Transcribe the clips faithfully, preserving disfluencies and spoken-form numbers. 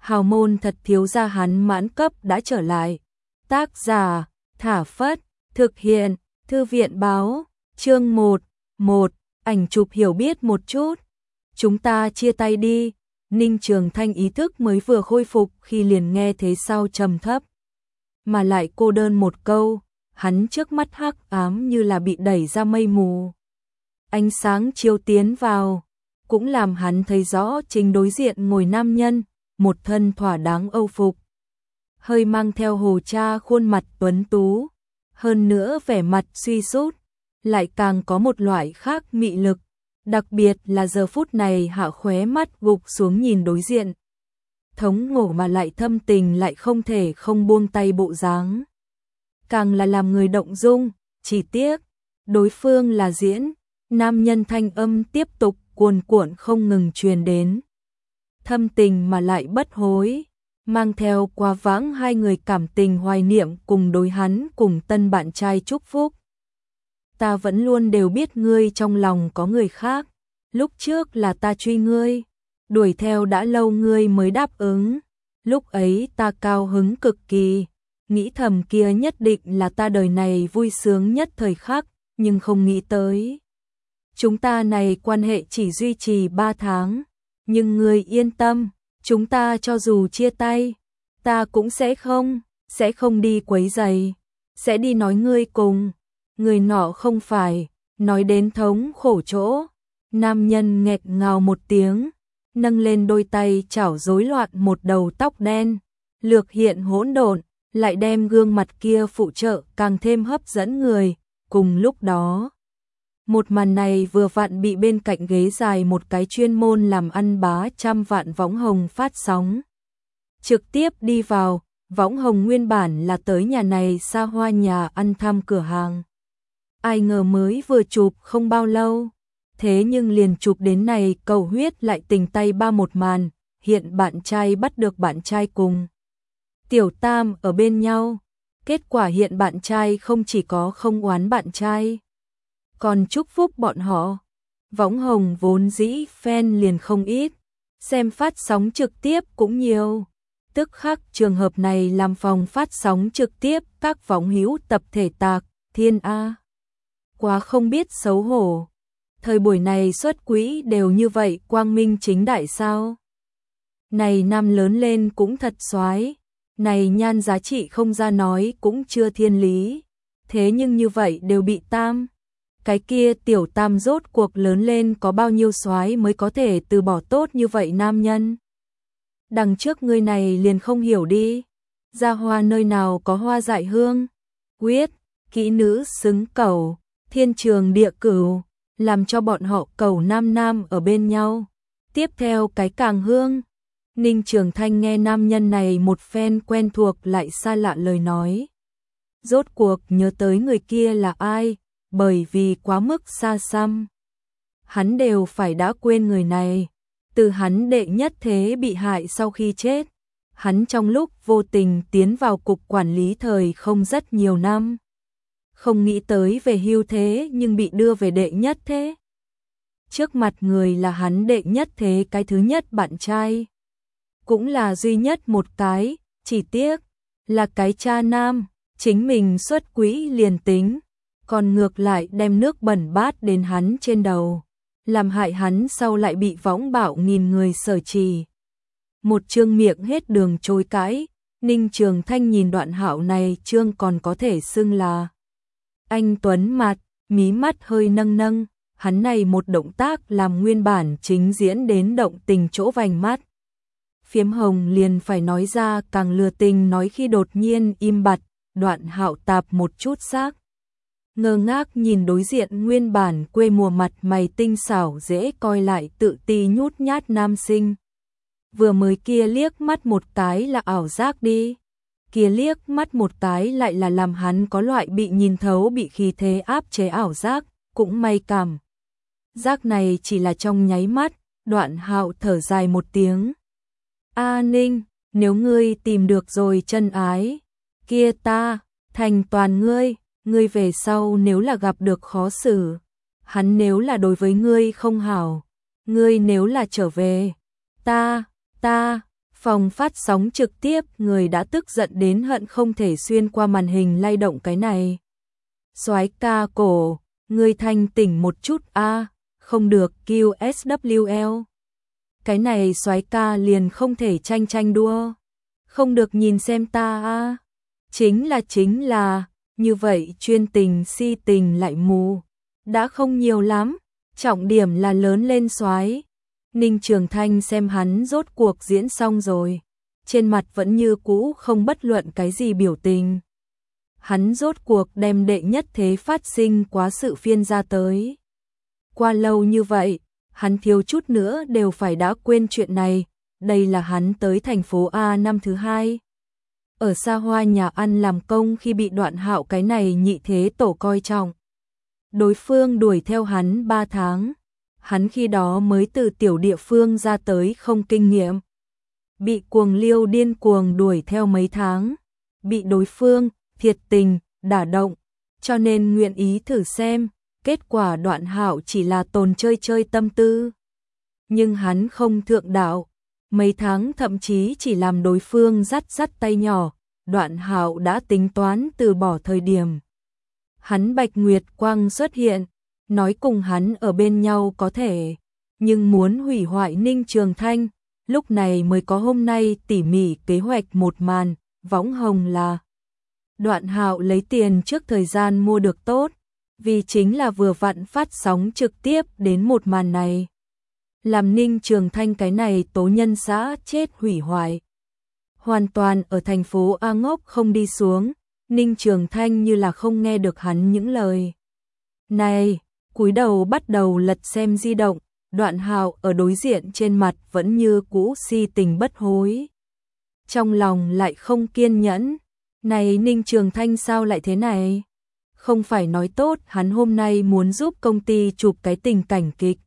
hào môn thật thiếu gia hắn mãn cấp đã trở lại. Tác giả, Thả Phất, thực hiện, Thư viện báo, chương một, một, ảnh chụp hiểu biết một chút. Chúng ta chia tay đi, Ninh Trường Thanh ý thức mới vừa khôi phục khi liền nghe thế sau trầm thấp. Mà lại cô đơn một câu, hắn trước mắt hắc ám như là bị đẩy ra mây mù. Ánh sáng chiếu tiến vào, cũng làm hắn thấy rõ chính đối diện ngồi nam nhân, một thân thỏa đáng âu phục. Hơi mang theo hồ cha khuôn mặt tuấn tú, hơn nữa vẻ mặt suy sút, lại càng có một loại khác mị lực, đặc biệt là giờ phút này hạ khóe mắt gục xuống nhìn đối diện. Thống ngổ mà lại thâm tình lại không thể không buông tay bộ dáng. Càng là làm người động dung, chỉ tiếc, đối phương là diễn, nam nhân thanh âm tiếp tục cuồn cuộn không ngừng truyền đến. Thâm tình mà lại bất hối, mang theo quá vãng hai người cảm tình hoài niệm cùng đối hắn cùng tân bạn trai chúc phúc. Ta vẫn luôn đều biết ngươi trong lòng có người khác, lúc trước là ta truy ngươi, đuổi theo đã lâu ngươi mới đáp ứng, lúc ấy ta cao hứng cực kỳ, nghĩ thầm kia nhất định là ta đời này vui sướng nhất thời khắc, nhưng không nghĩ tới. Chúng ta này quan hệ chỉ duy trì ba tháng, nhưng ngươi yên tâm, chúng ta cho dù chia tay, ta cũng sẽ không, sẽ không đi quấy rầy, sẽ đi nói ngươi cùng. Người nọ không phải, nói đến thống khổ chỗ, nam nhân nghẹt ngào một tiếng, nâng lên đôi tay chảo rối loạn một đầu tóc đen, lược hiện hỗn độn, lại đem gương mặt kia phụ trợ càng thêm hấp dẫn người, cùng lúc đó. Một màn này vừa vặn bị bên cạnh ghế dài một cái chuyên môn làm ăn bá trăm vạn võng hồng phát sóng. Trực tiếp đi vào, võng hồng nguyên bản là tới nhà này xa hoa nhà ăn thăm cửa hàng. Ai ngờ mới vừa chụp không bao lâu, thế nhưng liền chụp đến này cầu huyết lại tình tay ba một màn, hiện bạn trai bắt được bạn trai cùng Tiểu Tam ở bên nhau, kết quả hiện bạn trai không chỉ có không oán bạn trai, còn chúc phúc bọn họ. Võng hồng vốn dĩ fan liền không ít, xem phát sóng trực tiếp cũng nhiều, tức khắc trường hợp này làm phòng phát sóng trực tiếp các võng hữu tập thể tạc, thiên a. Quá không biết xấu hổ. Thời buổi này xuất quỹ đều như vậy quang minh chính đại sao? Này nam lớn lên cũng thật soái, này nhan giá trị không ra nói cũng chưa thiên lý. Thế nhưng như vậy đều bị Tam. Cái kia tiểu Tam rốt cuộc lớn lên có bao nhiêu soái mới có thể từ bỏ tốt như vậy nam nhân? Đằng trước ngươi này liền không hiểu đi. Ra hoa nơi nào có hoa dại hương? Quyết, kỹ nữ xứng cẩu. Thiên trường địa cửu, làm cho bọn họ cầu nam nam ở bên nhau. Tiếp theo cái càng hương. Ninh Trường Thanh nghe nam nhân này một phen quen thuộc lại xa lạ lời nói. Rốt cuộc nhớ tới người kia là ai, bởi vì quá mức xa xăm. Hắn đều phải đã quên người này. Từ hắn đệ nhất thế bị hại sau khi chết, hắn trong lúc vô tình tiến vào cục quản lý thời không rất nhiều năm. Không nghĩ tới về hưu thế nhưng bị đưa về đệ nhất thế. Trước mặt người là hắn đệ nhất thế cái thứ nhất bạn trai. Cũng là duy nhất một cái, chỉ tiếc, là cái cha nam, chính mình xuất quỹ liền tính, còn ngược lại đem nước bẩn bát đến hắn trên đầu, làm hại hắn sau lại bị võng bạo nghìn người sở trì. Một chương miệng hết đường chối cãi, Ninh Trường Thanh nhìn đoạn hạo này chương còn có thể xưng là anh tuấn mặt, mí mắt hơi nâng nâng, hắn này một động tác làm nguyên bản chính diễn đến động tình chỗ vành mắt. Phiếm hồng liền phải nói ra càng lừa tình nói khi đột nhiên im bặt, đoạn hạo tạp một chút xác. Ngơ ngác nhìn đối diện nguyên bản quê mùa mặt mày tinh xảo dễ coi lại tự ti nhút nhát nam sinh. Vừa mới kia liếc mắt một cái là ảo giác đi. Kia liếc mắt một cái lại là làm hắn có loại bị nhìn thấu bị khí thế áp chế ảo giác, cũng may cảm. Giác này chỉ là trong nháy mắt, đoạn hạo thở dài một tiếng. A Ninh, nếu ngươi tìm được rồi chân ái, kia ta, thành toàn ngươi, ngươi về sau nếu là gặp được khó xử, hắn nếu là đối với ngươi không hảo, ngươi nếu là trở về, ta, ta, Phòng phát sóng trực tiếp, người đã tức giận đến hận không thể xuyên qua màn hình lay động cái này. Soái ca cổ, ngươi thanh tỉnh một chút a, không được quy ét vê lờ. Cái này soái ca liền không thể tranh tranh đua. Không được nhìn xem ta a. Chính là chính là, như vậy chuyên tình si tình lại mù. Đã không nhiều lắm, trọng điểm là lớn lên soái. Ninh Trường Thanh xem hắn rốt cuộc diễn xong rồi, trên mặt vẫn như cũ không bất luận cái gì biểu tình. Hắn rốt cuộc đem đệ nhất thế phát sinh quá sự phiên ra tới. Qua lâu như vậy, hắn thiếu chút nữa đều phải đã quên chuyện này, đây là hắn tới thành phố A năm thứ hai. Ở xa hoa nhà ăn làm công khi bị Đoạn Hạo cái này nhị thế tổ coi trọng. Đối phương đuổi theo hắn ba tháng. Hắn khi đó mới từ tiểu địa phương ra tới không kinh nghiệm. Bị cuồng liêu điên cuồng đuổi theo mấy tháng. Bị đối phương, thiệt tình, đả động. Cho nên nguyện ý thử xem. Kết quả Đoạn Hạo chỉ là tồn chơi chơi tâm tư. Nhưng hắn không thượng đạo. Mấy tháng thậm chí chỉ làm đối phương dắt dắt tay nhỏ. Đoạn Hạo đã tính toán từ bỏ thời điểm. Hắn Bạch Nguyệt Quang xuất hiện. Nói cùng hắn ở bên nhau có thể, nhưng muốn hủy hoại Ninh Trường Thanh, lúc này mới có hôm nay tỉ mỉ kế hoạch một màn, võng hồng là. Đoạn Hạo lấy tiền trước thời gian mua được tốt, vì chính là vừa vặn phát sóng trực tiếp đến một màn này. Làm Ninh Trường Thanh cái này tố nhân xã chết hủy hoại. Hoàn toàn ở thành phố A ngốc không đi xuống, Ninh Trường Thanh như là không nghe được hắn những lời. Này! Cúi đầu bắt đầu lật xem di động, Đoạn Hạo ở đối diện trên mặt vẫn như cũ si tình bất hối. Trong lòng lại không kiên nhẫn, này Ninh Trường Thanh sao lại thế này? Không phải nói tốt hắn hôm nay muốn giúp công ty chụp cái tình cảnh kịch.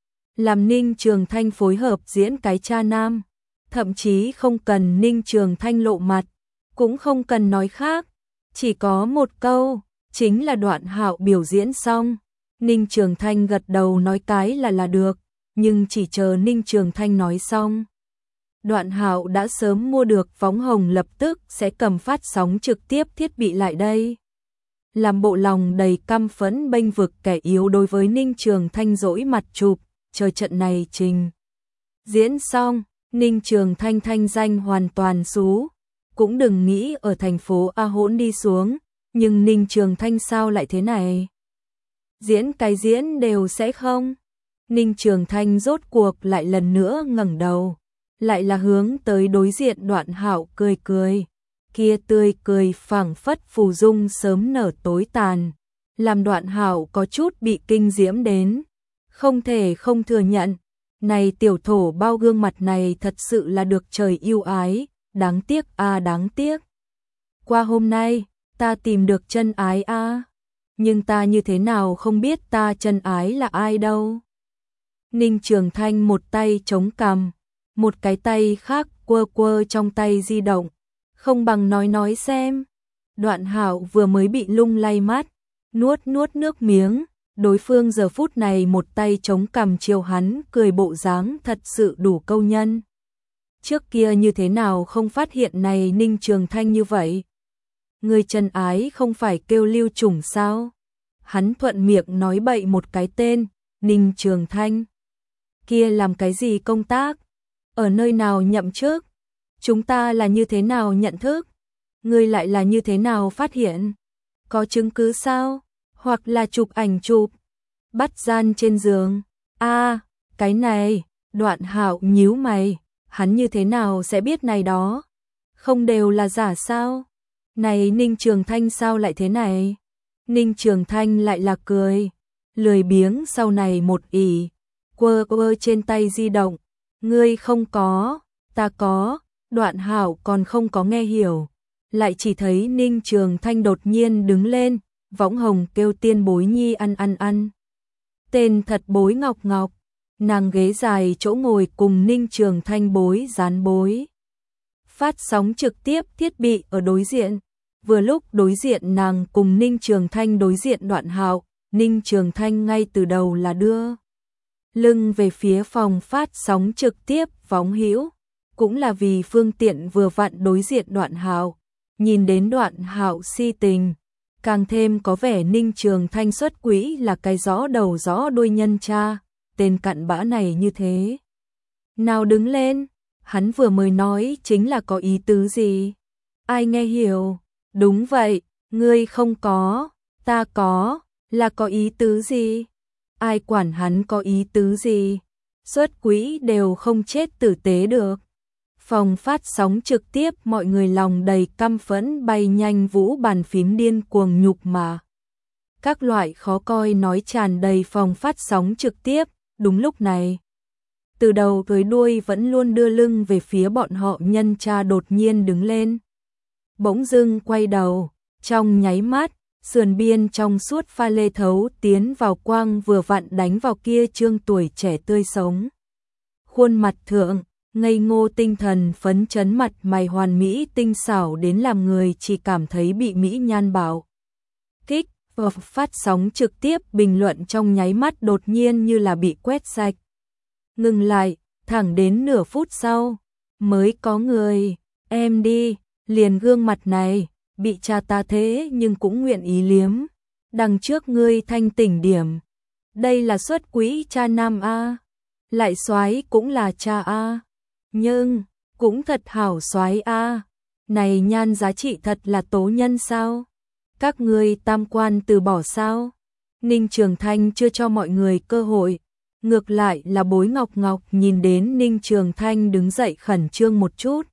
Làm Ninh Trường Thanh phối hợp diễn cái cha nam, thậm chí không cần Ninh Trường Thanh lộ mặt, cũng không cần nói khác, chỉ có một câu, chính là Đoạn Hạo biểu diễn xong. Ninh Trường Thanh gật đầu nói cái là là được, nhưng chỉ chờ Ninh Trường Thanh nói xong. Đoạn Hạo đã sớm mua được võng hồng lập tức sẽ cầm phát sóng trực tiếp thiết bị lại đây. Làm bộ lòng đầy căm phẫn bênh vực kẻ yếu đối với Ninh Trường Thanh dỗi mặt chụp, chờ trận này trình. Diễn xong, Ninh Trường Thanh thanh danh hoàn toàn xú, cũng đừng nghĩ ở thành phố A hỗn đi xuống, nhưng Ninh Trường Thanh sao lại thế này? Diễn cái diễn đều sẽ không. Ninh Trường Thanh rốt cuộc lại lần nữa ngẩng đầu, lại là hướng tới đối diện Đoạn Hạo cười cười. Kia tươi cười phảng phất phù dung sớm nở tối tàn, làm Đoạn Hạo có chút bị kinh diễm đến. Không thể không thừa nhận, này tiểu thổ bao gương mặt này thật sự là được trời yêu ái, đáng tiếc a à, đáng tiếc. Qua hôm nay, ta tìm được chân ái a. À. Nhưng ta như thế nào không biết ta chân ái là ai đâu. Ninh Trường Thanh một tay chống cằm, một cái tay khác quơ quơ trong tay di động, không bằng nói nói xem. Đoạn Hạo vừa mới bị lung lay mắt, nuốt nuốt nước miếng, đối phương giờ phút này một tay chống cằm chiều hắn cười bộ dáng thật sự đủ câu nhân. Trước kia như thế nào không phát hiện này Ninh Trường Thanh như vậy? Người chân ái không phải kêu Lưu Trùng sao? Hắn thuận miệng nói bậy một cái tên, Ninh Trường Thanh. Kia làm cái gì công tác? Ở nơi nào nhậm chức? Chúng ta là như thế nào nhận thức? Ngươi lại là như thế nào phát hiện? Có chứng cứ sao? Hoặc là chụp ảnh chụp? Bắt gian trên giường? A, à, cái này, Đoạn Hạo nhíu mày, hắn như thế nào sẽ biết này đó? Không đều là giả sao? Này Ninh Trường Thanh sao lại thế này? Ninh Trường Thanh lại là cười, lười biếng sau này một ỉ, quơ quơ trên tay di động. Ngươi không có, ta có. Đoạn Hạo còn không có nghe hiểu, lại chỉ thấy Ninh Trường Thanh đột nhiên đứng lên, võng hồng kêu tiên bối nhi ăn ăn ăn. Tên thật bối Ngọc Ngọc, nàng ghế dài chỗ ngồi cùng Ninh Trường Thanh bối dán bối. Phát sóng trực tiếp thiết bị ở đối diện, vừa lúc đối diện nàng cùng Ninh Trường Thanh đối diện Đoạn Hạo, Ninh Trường Thanh ngay từ đầu là đưa lưng về phía phòng phát sóng trực tiếp võng hữu. cũng là vì phương tiện vừa vặn đối diện Đoạn Hạo, nhìn đến Đoạn Hạo si tình, càng thêm có vẻ Ninh Trường Thanh xuất quỹ là cái rõ đầu rõ đuôi nhân cha, tên cặn bã này như thế. Nào đứng lên, hắn vừa mới nói chính là có ý tứ gì? Ai nghe hiểu? Đúng vậy, ngươi không có, ta có, là có ý tứ gì? Ai quản hắn có ý tứ gì? Xuất quỹ đều không chết tử tế được. Phòng phát sóng trực tiếp, mọi người lòng đầy căm phẫn bay nhanh vũ bàn phím điên cuồng nhục mà. Các loại khó coi nói tràn đầy phòng phát sóng trực tiếp. Đúng lúc này, từ đầu tới đuôi vẫn luôn đưa lưng về phía bọn họ nhân cha đột nhiên đứng lên. Bỗng dưng quay đầu, trong nháy mắt, sườn biên trong suốt pha lê thấu tiến vào quang vừa vặn đánh vào kia trương tuổi trẻ tươi sống. Khuôn mặt thượng, ngây ngô tinh thần phấn chấn, mặt mày hoàn mỹ tinh xảo đến làm người chỉ cảm thấy bị mỹ nhan bảo kích. Và phát sóng trực tiếp bình luận trong nháy mắt đột nhiên như là bị quét sạch. Ngừng lại, thẳng đến nửa phút sau, mới có người, em đi, liền gương mặt này, bị cha ta thế nhưng cũng nguyện ý liếm. Đằng trước ngươi thanh tỉnh điểm. Đây là xuất quỹ cha nam A. Lại soái cũng là cha A. Nhưng, cũng thật hảo soái A. Này nhan giá trị thật là tố nhân sao? Các ngươi tam quan từ bỏ sao? Ninh Trường Thanh chưa cho mọi người cơ hội. Ngược lại là Bối Ngọc Ngọc nhìn đến Ninh Trường Thanh đứng dậy khẩn trương một chút.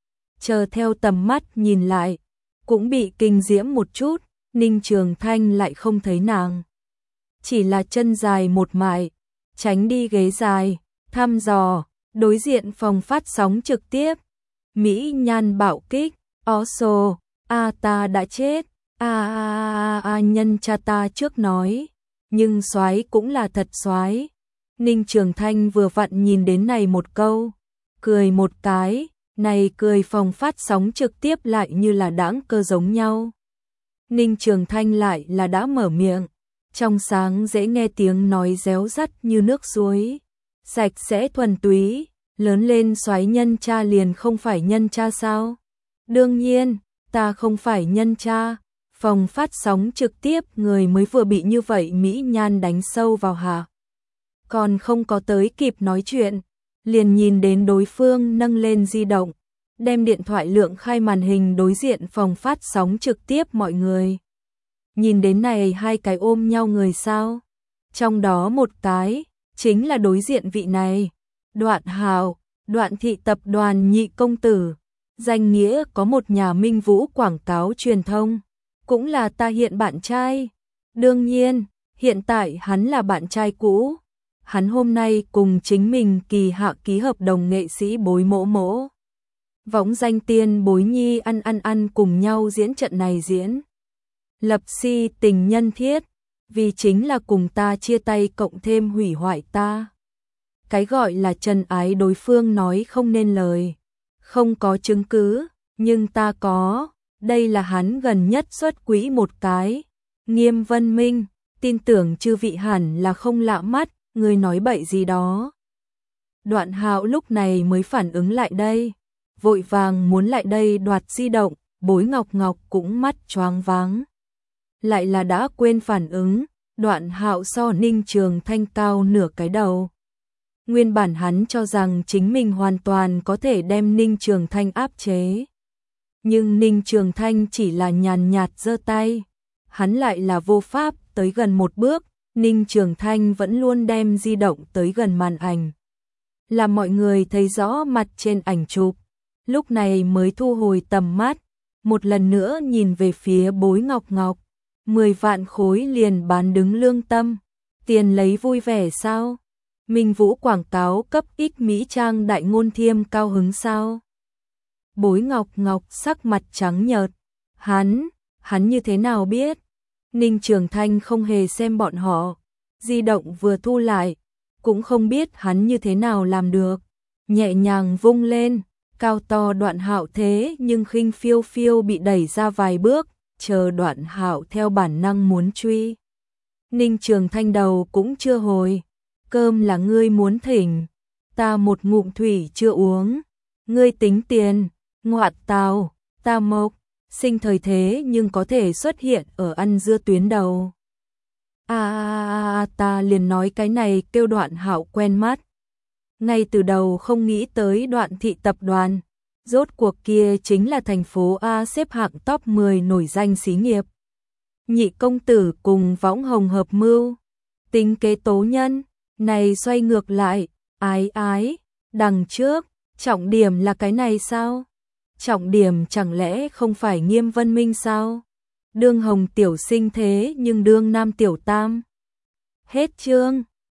Chờ theo tầm mắt nhìn lại, cũng bị kinh diễm một chút, Ninh Trường Thanh lại không thấy nàng. Chỉ là chân dài một mại, tránh đi ghế dài, thăm dò, đối diện phòng phát sóng trực tiếp. Mỹ nhan bạo kích, ó xô, a ta đã chết, a a a a nhân cha ta trước nói, nhưng soái cũng là thật soái. Ninh Trường Thanh vừa vặn nhìn đến này một câu, cười một cái, này cười phòng phát sóng trực tiếp lại như là đãng cơ giống nhau. Ninh Trường Thanh lại là đã mở miệng, trong sáng dễ nghe tiếng nói réo rắt như nước suối, sạch sẽ thuần túy, lớn lên soái nhân cha liền không phải nhân cha sao? Đương nhiên, ta không phải nhân cha. Phòng phát sóng trực tiếp người mới vừa bị như vậy mỹ nhan đánh sâu vào hạ. Còn không có tới kịp nói chuyện, liền nhìn đến đối phương nâng lên di động, đem điện thoại lượng khai màn hình đối diện phòng phát sóng trực tiếp mọi người. Nhìn đến này hai cái ôm nhau người sao? Trong đó một cái, chính là đối diện vị này, Đoạn Hạo, Đoạn thị tập đoàn nhị công tử, danh nghĩa có một nhà Minh Vũ quảng cáo truyền thông, cũng là ta hiện bạn trai. Đương nhiên, hiện tại hắn là bạn trai cũ. Hắn hôm nay cùng chính mình kỳ hạ ký hợp đồng nghệ sĩ Bối Mỗ Mỗ. Võng danh tiên Bối Nhi ăn ăn ăn cùng nhau diễn trận này diễn. Lập si tình nhân thiết, vì chính là cùng ta chia tay cộng thêm hủy hoại ta. Cái gọi là trần ái đối phương nói không nên lời, không có chứng cứ, nhưng ta có, đây là hắn gần nhất xuất quỹ một cái. Nghiêm Vân Minh, tin tưởng chư vị hẳn là không lạ mắt, người nói bậy gì đó. Đoạn Hạo lúc này mới phản ứng lại đây, vội vàng muốn lại đây đoạt di động, Bối Ngọc Ngọc cũng mắt choáng váng. Lại là đã quên phản ứng, Đoạn Hạo so Ninh Trường Thanh cao nửa cái đầu. Nguyên bản hắn cho rằng chính mình hoàn toàn có thể đem Ninh Trường Thanh áp chế. Nhưng Ninh Trường Thanh chỉ là nhàn nhạt giơ tay, hắn lại là vô pháp tới gần một bước. Ninh Trường Thanh vẫn luôn đem di động tới gần màn ảnh, làm mọi người thấy rõ mặt trên ảnh chụp. Lúc này mới thu hồi tầm mắt, một lần nữa nhìn về phía Bối Ngọc Ngọc. Mười vạn khối liền bán đứng lương tâm, tiền lấy vui vẻ sao? Minh Vũ quảng cáo cấp ích Mỹ Trang đại ngôn thiêm cao hứng sao? Bối Ngọc Ngọc sắc mặt trắng nhợt, hắn, hắn như thế nào biết? Ninh Trường Thanh không hề xem bọn họ, di động vừa thu lại, cũng không biết hắn như thế nào làm được, nhẹ nhàng vung lên, cao to Đoạn Hạo thế nhưng khinh phiêu phiêu bị đẩy ra vài bước, chờ Đoạn Hạo theo bản năng muốn truy. Ninh Trường Thanh đầu cũng chưa hồi, cơm là ngươi muốn thỉnh, ta một ngụm thủy chưa uống, Ngươi tính tiền, ngoại tào, ta mộc, sinh thời thế nhưng có thể xuất hiện ở ăn dưa tuyến đầu. À, à, à ta liền nói cái này kêu Đoạn Hạo quen mắt. Ngay từ đầu không nghĩ tới Đoạn thị tập đoàn, rốt cuộc kia chính là thành phố A xếp hạng top mười nổi danh xí nghiệp. Nhị công tử cùng Võng Hồng hợp mưu, tính kế tố nhân, này xoay ngược lại, ái ái, đằng trước, trọng điểm là cái này sao? Trọng điểm chẳng lẽ không phải Nghiêm Vân Minh sao? Đương Hồng tiểu sinh thế nhưng đương Nam tiểu tam. Hết chương.